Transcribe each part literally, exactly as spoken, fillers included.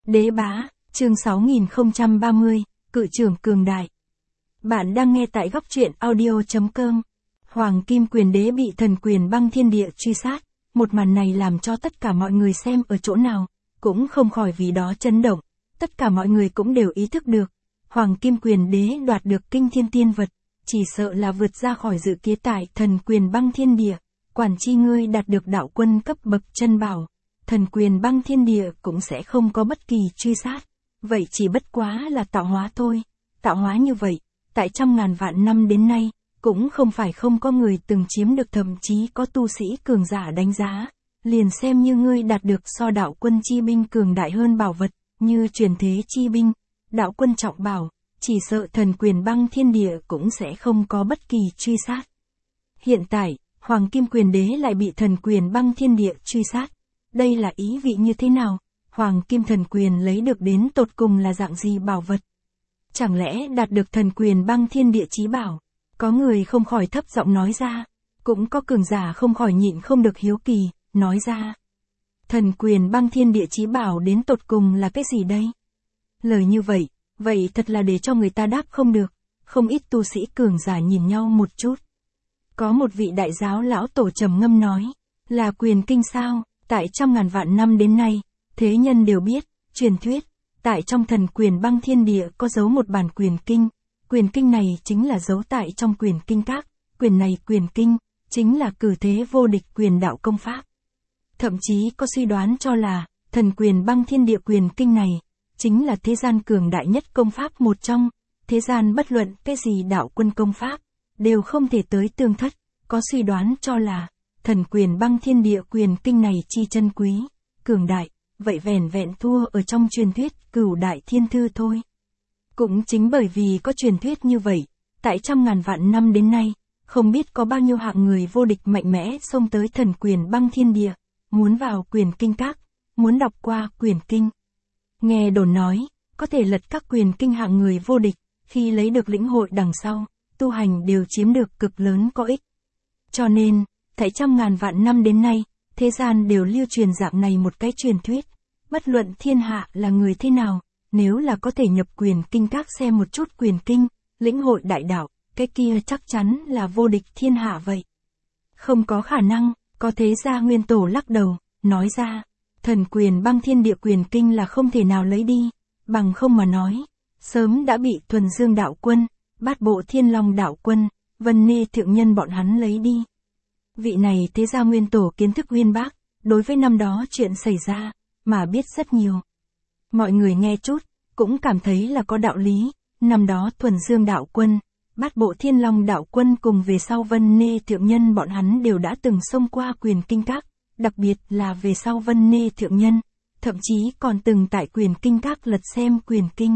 Đế bá, chương sáu nghìn không trăm ba mươi, cự trưởng cường đại. Bạn đang nghe tại góc truyện audio chấm com. Hoàng Kim Quyền Đế bị thần quyền băng thiên địa truy sát, một màn này làm cho tất cả mọi người xem ở chỗ nào, cũng không khỏi vì đó chấn động. Tất cả mọi người cũng đều ý thức được, Hoàng Kim Quyền Đế đoạt được kinh thiên tiên vật, chỉ sợ là vượt ra khỏi dự kiến tại thần quyền băng thiên địa. Quản chi ngươi đạt được đạo quân cấp bậc chân bảo, thần quyền băng thiên địa cũng sẽ không có bất kỳ truy sát. Vậy chỉ bất quá là tạo hóa thôi. Tạo hóa như vậy, tại trăm ngàn vạn năm đến nay, cũng không phải không có người từng chiếm được, thậm chí có tu sĩ cường giả đánh giá. Liền xem như ngươi đạt được so đạo quân chi binh cường đại hơn bảo vật, như truyền thế chi binh, đạo quân trọng bảo, chỉ sợ thần quyền băng thiên địa cũng sẽ không có bất kỳ truy sát. Hiện tại, Hoàng Kim Quyền Đế lại bị thần quyền băng thiên địa truy sát. Đây là ý vị như thế nào? Hoàng Kim thần quyền lấy được đến tột cùng là dạng gì bảo vật? Chẳng lẽ đạt được thần quyền băng thiên địa chí bảo? Có người không khỏi thấp giọng nói ra. Cũng có cường giả không khỏi nhịn không được hiếu kỳ, nói ra. Thần quyền băng thiên địa chí bảo đến tột cùng là cái gì đây? Lời như vậy, vậy thật là để cho người ta đáp không được. Không ít tu sĩ cường giả nhìn nhau một chút. Có một vị đại giáo lão tổ trầm ngâm nói, là quyền kinh sao? Tại trăm ngàn vạn năm đến nay, thế nhân đều biết, truyền thuyết, tại trong thần quyền băng thiên địa có giấu một bản quyền kinh. Quyền kinh này chính là giấu tại trong quyền kinh các. Quyền này quyền kinh, chính là cử thế vô địch quyền đạo công pháp. Thậm chí có suy đoán cho là, thần quyền băng thiên địa quyền kinh này, chính là thế gian cường đại nhất công pháp một trong. Thế gian bất luận cái gì đạo quân công pháp, đều không thể tới tương thất. Có suy đoán cho là, thần quyền băng thiên địa quyền kinh này chi chân quý, cường đại, vậy vẻn vẹn thua ở trong truyền thuyết cửu đại thiên thư thôi. Cũng chính bởi vì có truyền thuyết như vậy, tại trăm ngàn vạn năm đến nay, không biết có bao nhiêu hạng người vô địch mạnh mẽ xông tới thần quyền băng thiên địa, muốn vào quyền kinh các, muốn đọc qua quyền kinh. Nghe đồn nói, có thể lật các quyền kinh hạng người vô địch, khi lấy được lĩnh hội đằng sau, tu hành đều chiếm được cực lớn có ích. Cho nên, tại trăm ngàn vạn năm đến nay, thế gian đều lưu truyền dạng này một cái truyền thuyết. Bất luận thiên hạ là người thế nào, nếu là có thể nhập quyền kinh các xem một chút quyền kinh, lĩnh hội đại đạo, cái kia chắc chắn là vô địch thiên hạ vậy. Không có khả năng, có thế gia nguyên tổ lắc đầu, nói ra, thần quyền băng thiên địa quyền kinh là không thể nào lấy đi, bằng không mà nói, sớm đã bị Thuần Dương đạo quân, Bát Bộ Thiên Long đạo quân, Vân Nê thượng nhân bọn hắn lấy đi. Vị này thế gia nguyên tổ kiến thức uyên bác, đối với năm đó chuyện xảy ra, mà biết rất nhiều. Mọi người nghe chút, cũng cảm thấy là có đạo lý. Năm đó Thuần Dương đạo quân, Bát Bộ Thiên Long đạo quân cùng về sau Vân Nê thượng nhân bọn hắn đều đã từng xông qua quyền kinh các, đặc biệt là về sau Vân Nê thượng nhân, thậm chí còn từng tại quyền kinh các lật xem quyền kinh.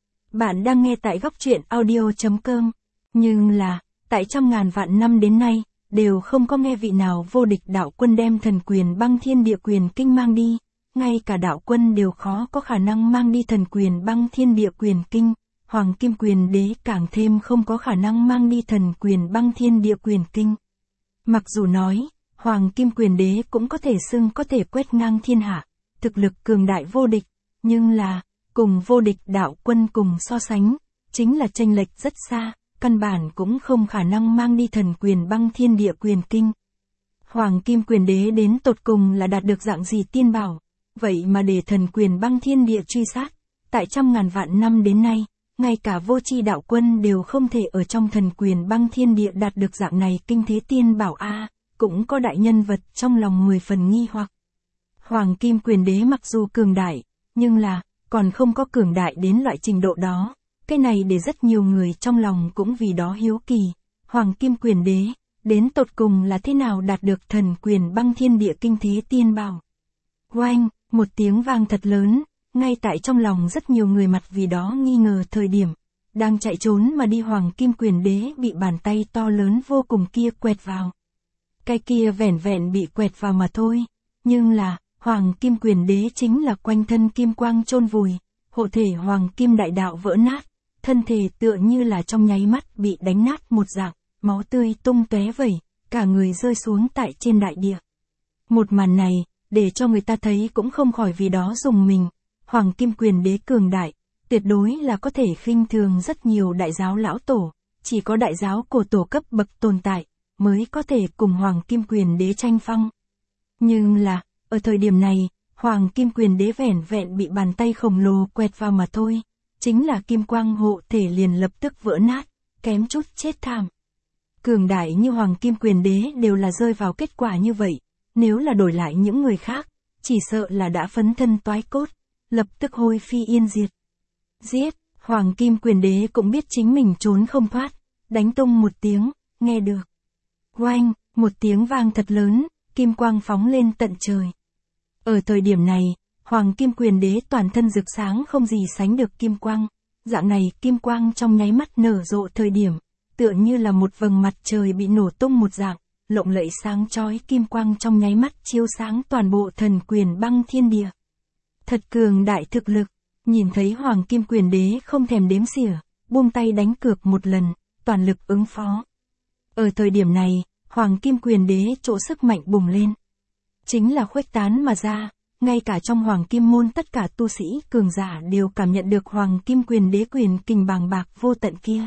Bạn đang nghe tại góc truyện audio chấm com. Nhưng là, tại trăm ngàn vạn năm đến nay, đều không có nghe vị nào vô địch đạo quân đem thần quyền băng thiên địa quyền kinh mang đi. Ngay cả đạo quân đều khó có khả năng mang đi thần quyền băng thiên địa quyền kinh. Hoàng Kim Quyền Đế càng thêm không có khả năng mang đi thần quyền băng thiên địa quyền kinh. Mặc dù nói, Hoàng Kim Quyền Đế cũng có thể xưng có thể quét ngang thiên hạ, thực lực cường đại vô địch, nhưng là, cùng vô địch đạo quân cùng so sánh, chính là chênh lệch rất xa, căn bản cũng không khả năng mang đi thần quyền băng thiên địa quyền kinh. Hoàng Kim Quyền Đế đến tột cùng là đạt được dạng gì tiên bảo, vậy mà để thần quyền băng thiên địa truy sát, tại trăm ngàn vạn năm đến nay, ngay cả vô tri đạo quân đều không thể ở trong thần quyền băng thiên địa đạt được dạng này kinh thế tiên bảo a. À, cũng có đại nhân vật trong lòng mười phần nghi hoặc. Hoàng Kim Quyền Đế mặc dù cường đại, nhưng là, còn không có cường đại đến loại trình độ đó. Cái này để rất nhiều người trong lòng cũng vì đó hiếu kỳ. Hoàng Kim Quyền Đế, đến tột cùng là thế nào đạt được thần quyền băng thiên địa kinh thế tiên bảo. Oanh, một tiếng vang thật lớn, ngay tại trong lòng rất nhiều người mặt vì đó nghi ngờ thời điểm. Đang chạy trốn mà đi Hoàng Kim Quyền Đế bị bàn tay to lớn vô cùng kia quẹt vào. Cái kia vẻn vẹn bị quẹt vào mà thôi. Nhưng là, Hoàng Kim Quyền Đế chính là quanh thân kim quang chôn vùi, hộ thể Hoàng Kim đại đạo vỡ nát, thân thể tựa như là trong nháy mắt bị đánh nát một dạng, máu tươi tung tóe vẩy, cả người rơi xuống tại trên đại địa. Một màn này, để cho người ta thấy cũng không khỏi vì đó rùng mình. Hoàng Kim Quyền Đế cường đại, tuyệt đối là có thể khinh thường rất nhiều đại giáo lão tổ, chỉ có đại giáo cổ tổ cấp bậc tồn tại, mới có thể cùng Hoàng Kim Quyền Đế tranh phong. Nhưng là, ở thời điểm này, Hoàng Kim Quyền Đế vẻn vẹn bị bàn tay khổng lồ quẹt vào mà thôi, chính là kim quang hộ thể liền lập tức vỡ nát, kém chút chết thảm. Cường đại như Hoàng Kim Quyền Đế đều là rơi vào kết quả như vậy, nếu là đổi lại những người khác, chỉ sợ là đã phấn thân toái cốt, lập tức hôi phi yên diệt. Giết, Hoàng Kim Quyền Đế cũng biết chính mình trốn không thoát, đánh tung một tiếng, nghe được. Oanh, một tiếng vang thật lớn, kim quang phóng lên tận trời. Ở thời điểm này, Hoàng Kim Quyền Đế toàn thân rực sáng không gì sánh được kim quang, dạng này kim quang trong nháy mắt nở rộ thời điểm, tựa như là một vầng mặt trời bị nổ tung một dạng, lộng lẫy sáng chói kim quang trong nháy mắt chiếu sáng toàn bộ thần quyền băng thiên địa. Thật cường đại thực lực, nhìn thấy Hoàng Kim Quyền Đế không thèm đếm xỉa, buông tay đánh cược một lần, toàn lực ứng phó. Ở thời điểm này, Hoàng Kim Quyền Đế chỗ sức mạnh bùng lên. Chính là khuếch tán mà ra, ngay cả trong Hoàng Kim môn tất cả tu sĩ cường giả đều cảm nhận được Hoàng Kim Quyền Đế quyền kình bàng bạc vô tận kia.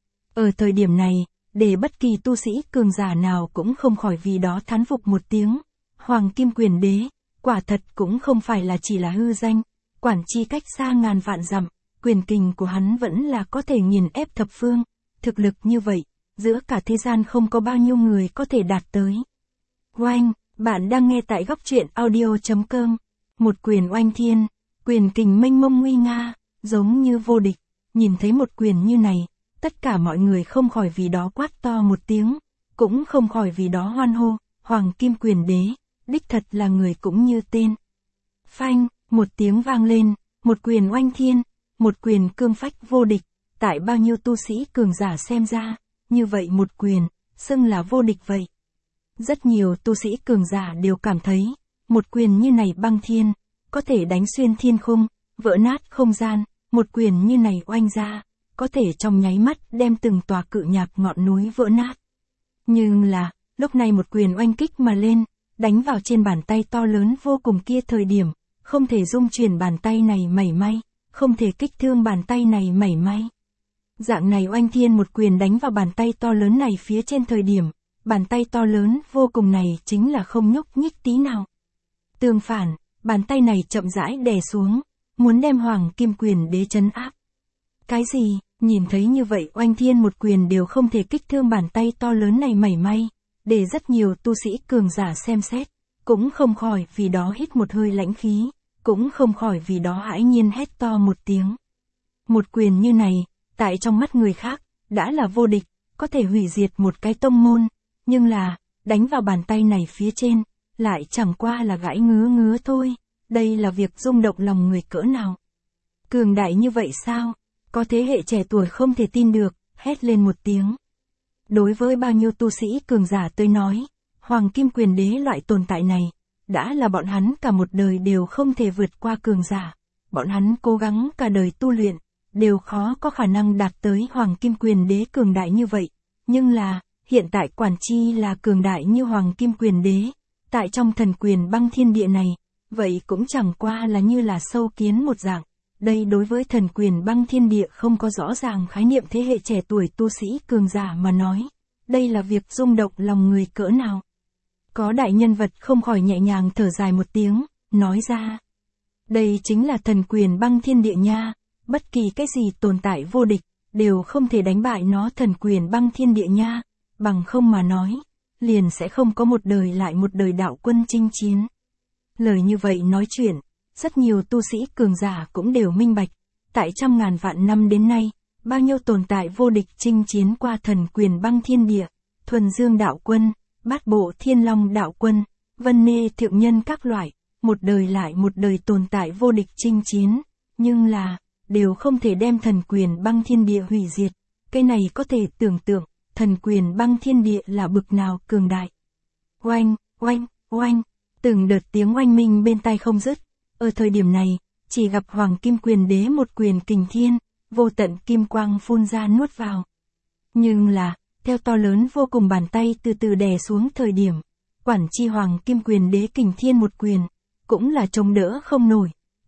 Ở thời điểm này, để bất kỳ tu sĩ cường giả nào cũng không khỏi vì đó thán phục một tiếng. Hoàng Kim Quyền Đế, quả thật cũng không phải là chỉ là hư danh, quản chi cách xa ngàn vạn dặm, quyền kình của hắn vẫn là có thể nghiền ép thập phương, thực lực như vậy, giữa cả thế gian không có bao nhiêu người có thể đạt tới. Oanh, bạn đang nghe tại góc truyện audio chấm com, một quyền oanh thiên, quyền kình mênh mông nguy nga, giống như vô địch, nhìn thấy một quyền như này, tất cả mọi người không khỏi vì đó quát to một tiếng, cũng không khỏi vì đó hoan hô, Hoàng Kim Quyền Đế, đích thật là người cũng như tên. Phanh, một tiếng vang lên, một quyền oanh thiên, một quyền cương phách vô địch, tại bao nhiêu tu sĩ cường giả xem ra, như vậy một quyền, xưng là vô địch vậy. Rất nhiều tu sĩ cường giả đều cảm thấy, một quyền như này băng thiên, có thể đánh xuyên thiên khung, vỡ nát không gian, một quyền như này oanh ra, có thể trong nháy mắt đem từng tòa cự nhạc ngọn núi vỡ nát. Nhưng là, lúc này một quyền oanh kích mà lên, đánh vào trên bàn tay to lớn vô cùng kia thời điểm, không thể dung chuyển bàn tay này mảy may, không thể kích thương bàn tay này mảy may. Dạng này oanh thiên một quyền đánh vào bàn tay to lớn này phía trên thời điểm, bàn tay to lớn vô cùng này chính là không nhúc nhích tí nào. Tương phản, bàn tay này chậm rãi đè xuống, muốn đem Hoàng Kim Quyền Đế trấn áp. Cái gì, nhìn thấy như vậy oanh thiên một quyền đều không thể kích thương bàn tay to lớn này mảy may, để rất nhiều tu sĩ cường giả xem xét, cũng không khỏi vì đó hít một hơi lãnh khí, cũng không khỏi vì đó hãi nhiên hét to một tiếng. Một quyền như này, tại trong mắt người khác, đã là vô địch, có thể hủy diệt một cái tông môn, nhưng là, đánh vào bàn tay này phía trên, lại chẳng qua là gãi ngứa ngứa thôi, đây là việc rung động lòng người cỡ nào. Cường đại như vậy sao? Có thế hệ trẻ tuổi không thể tin được, hét lên một tiếng. Đối với bao nhiêu tu sĩ cường giả tới nói, Hoàng Kim Quyền Đế loại tồn tại này, đã là bọn hắn cả một đời đều không thể vượt qua cường giả. Bọn hắn cố gắng cả đời tu luyện, đều khó có khả năng đạt tới Hoàng Kim Quyền Đế cường đại như vậy. Nhưng là, hiện tại quản chi là cường đại như Hoàng Kim Quyền Đế, tại trong thần quyền băng thiên địa này, vậy cũng chẳng qua là như là sâu kiến một dạng. Đây đối với thần quyền băng thiên địa không có rõ ràng khái niệm thế hệ trẻ tuổi tu sĩ cường giả mà nói. Đây là việc rung động lòng người cỡ nào. Có đại nhân vật không khỏi nhẹ nhàng thở dài một tiếng, nói ra. Đây chính là thần quyền băng thiên địa nha, bất kỳ cái gì tồn tại vô địch, đều không thể đánh bại nó thần quyền băng thiên địa nha, bằng không mà nói, liền sẽ không có một đời lại một đời đạo quân chinh chiến. Lời như vậy nói chuyện, rất nhiều tu sĩ cường giả cũng đều minh bạch, tại trăm ngàn vạn năm đến nay, bao nhiêu tồn tại vô địch chinh chiến qua thần quyền băng thiên địa, thuần dương đạo quân, bát bộ thiên long đạo quân, vân nê thượng nhân các loại, một đời lại một đời tồn tại vô địch chinh chiến, nhưng là, đều không thể đem thần quyền băng thiên địa hủy diệt, cái này có thể tưởng tượng, thần quyền băng thiên địa là bực nào cường đại. Oanh, oanh, oanh, từng đợt tiếng oanh minh bên tai không dứt. Ở thời điểm này, chỉ gặp Hoàng Kim Quyền Đế một quyền kình thiên, vô tận kim quang phun ra nuốt vào. Nhưng là, theo to lớn vô cùng bàn tay từ từ đè xuống thời điểm, quản chi Hoàng Kim Quyền Đế kình thiên một quyền, cũng là chống đỡ không nổi,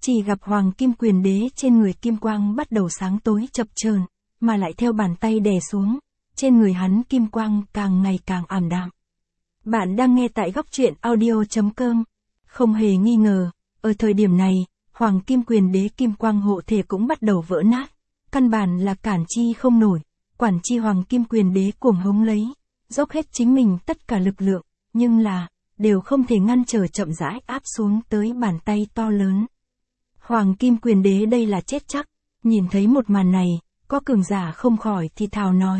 Chỉ gặp Hoàng Kim Quyền Đế trên người kim quang bắt đầu sáng tối chập chờn, mà lại theo bàn tay đè xuống, trên người hắn kim quang càng ngày càng ảm đạm. Bạn đang nghe tại góc truyện audio chấm com. Không hề nghi ngờ, ở thời điểm này, Hoàng Kim Quyền Đế kim quang hộ thể cũng bắt đầu vỡ nát. Căn bản là cản chi không nổi, quản chi Hoàng Kim Quyền Đế cuồng hống lấy, dốc hết chính mình tất cả lực lượng, nhưng là, đều không thể ngăn trở chậm rãi áp xuống tới bàn tay to lớn. Hoàng Kim Quyền Đế đây là chết chắc, nhìn thấy một màn này, có cường giả không khỏi thì thào nói.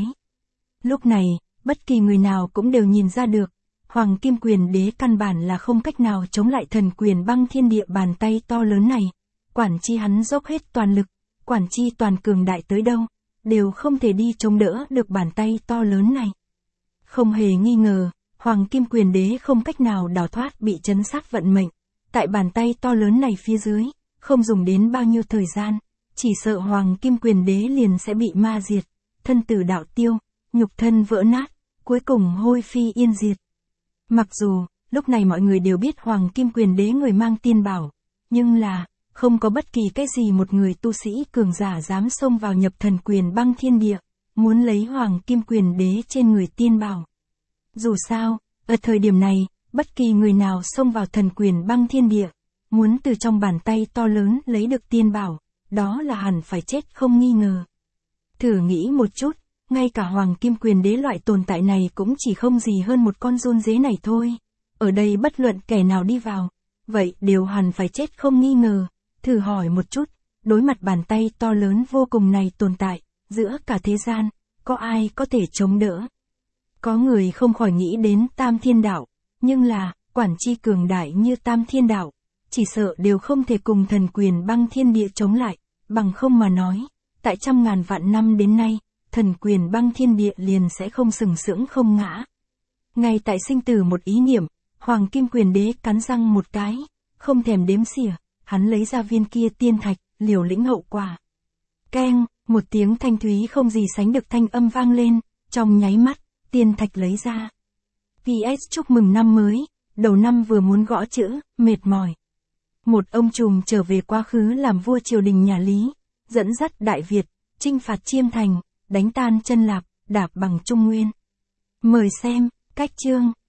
Lúc này, bất kỳ người nào cũng đều nhìn ra được, Hoàng Kim Quyền Đế căn bản là không cách nào chống lại thần quyền băng thiên địa bàn tay to lớn này, quản chi hắn dốc hết toàn lực, quản chi toàn cường đại tới đâu, đều không thể đi chống đỡ được bàn tay to lớn này. Không hề nghi ngờ, Hoàng Kim Quyền Đế không cách nào đào thoát bị trấn sát vận mệnh, tại bàn tay to lớn này phía dưới, không dùng đến bao nhiêu thời gian, chỉ sợ Hoàng Kim Quyền Đế liền sẽ bị ma diệt, thân tử đạo tiêu, nhục thân vỡ nát, cuối cùng hôi phi yên diệt. Mặc dù, lúc này mọi người đều biết Hoàng Kim Quyền Đế người mang tiên bảo, nhưng là, không có bất kỳ cái gì một người tu sĩ cường giả dám xông vào nhập thần quyền băng thiên địa, muốn lấy Hoàng Kim Quyền Đế trên người tiên bảo. Dù sao, ở thời điểm này, bất kỳ người nào xông vào thần quyền băng thiên địa, muốn từ trong bàn tay to lớn lấy được tiên bảo, đó là hẳn phải chết không nghi ngờ. Thử nghĩ một chút, ngay cả Hoàng Kim Quyền Đế loại tồn tại này cũng chỉ không gì hơn một con run dế này thôi. Ở đây bất luận kẻ nào đi vào, vậy đều hẳn phải chết không nghi ngờ. Thử hỏi một chút, đối mặt bàn tay to lớn vô cùng này tồn tại, giữa cả thế gian, có ai có thể chống đỡ? Có người không khỏi nghĩ đến Tam Thiên Đạo, nhưng là, quản chi cường đại như Tam Thiên Đạo, chỉ sợ đều không thể cùng thần quyền băng thiên địa chống lại, bằng không mà nói, tại trăm ngàn vạn năm đến nay, thần quyền băng thiên địa liền sẽ không sừng sững không ngã. Ngay tại sinh tử một ý niệm, Hoàng Kim Quyền Đế cắn răng một cái, không thèm đếm xỉa, hắn lấy ra viên kia tiên thạch, liều lĩnh hậu quả. Keng, một tiếng thanh thúy không gì sánh được thanh âm vang lên, trong nháy mắt, tiên thạch lấy ra. pê ét chúc mừng năm mới, đầu năm vừa muốn gõ chữ, mệt mỏi. Một ông trùm trở về quá khứ làm vua triều đình nhà Lý, dẫn dắt Đại Việt, chinh phạt Chiêm Thành, đánh tan chân Lạp, đạp bằng Trung Nguyên. Mời xem, cách chương,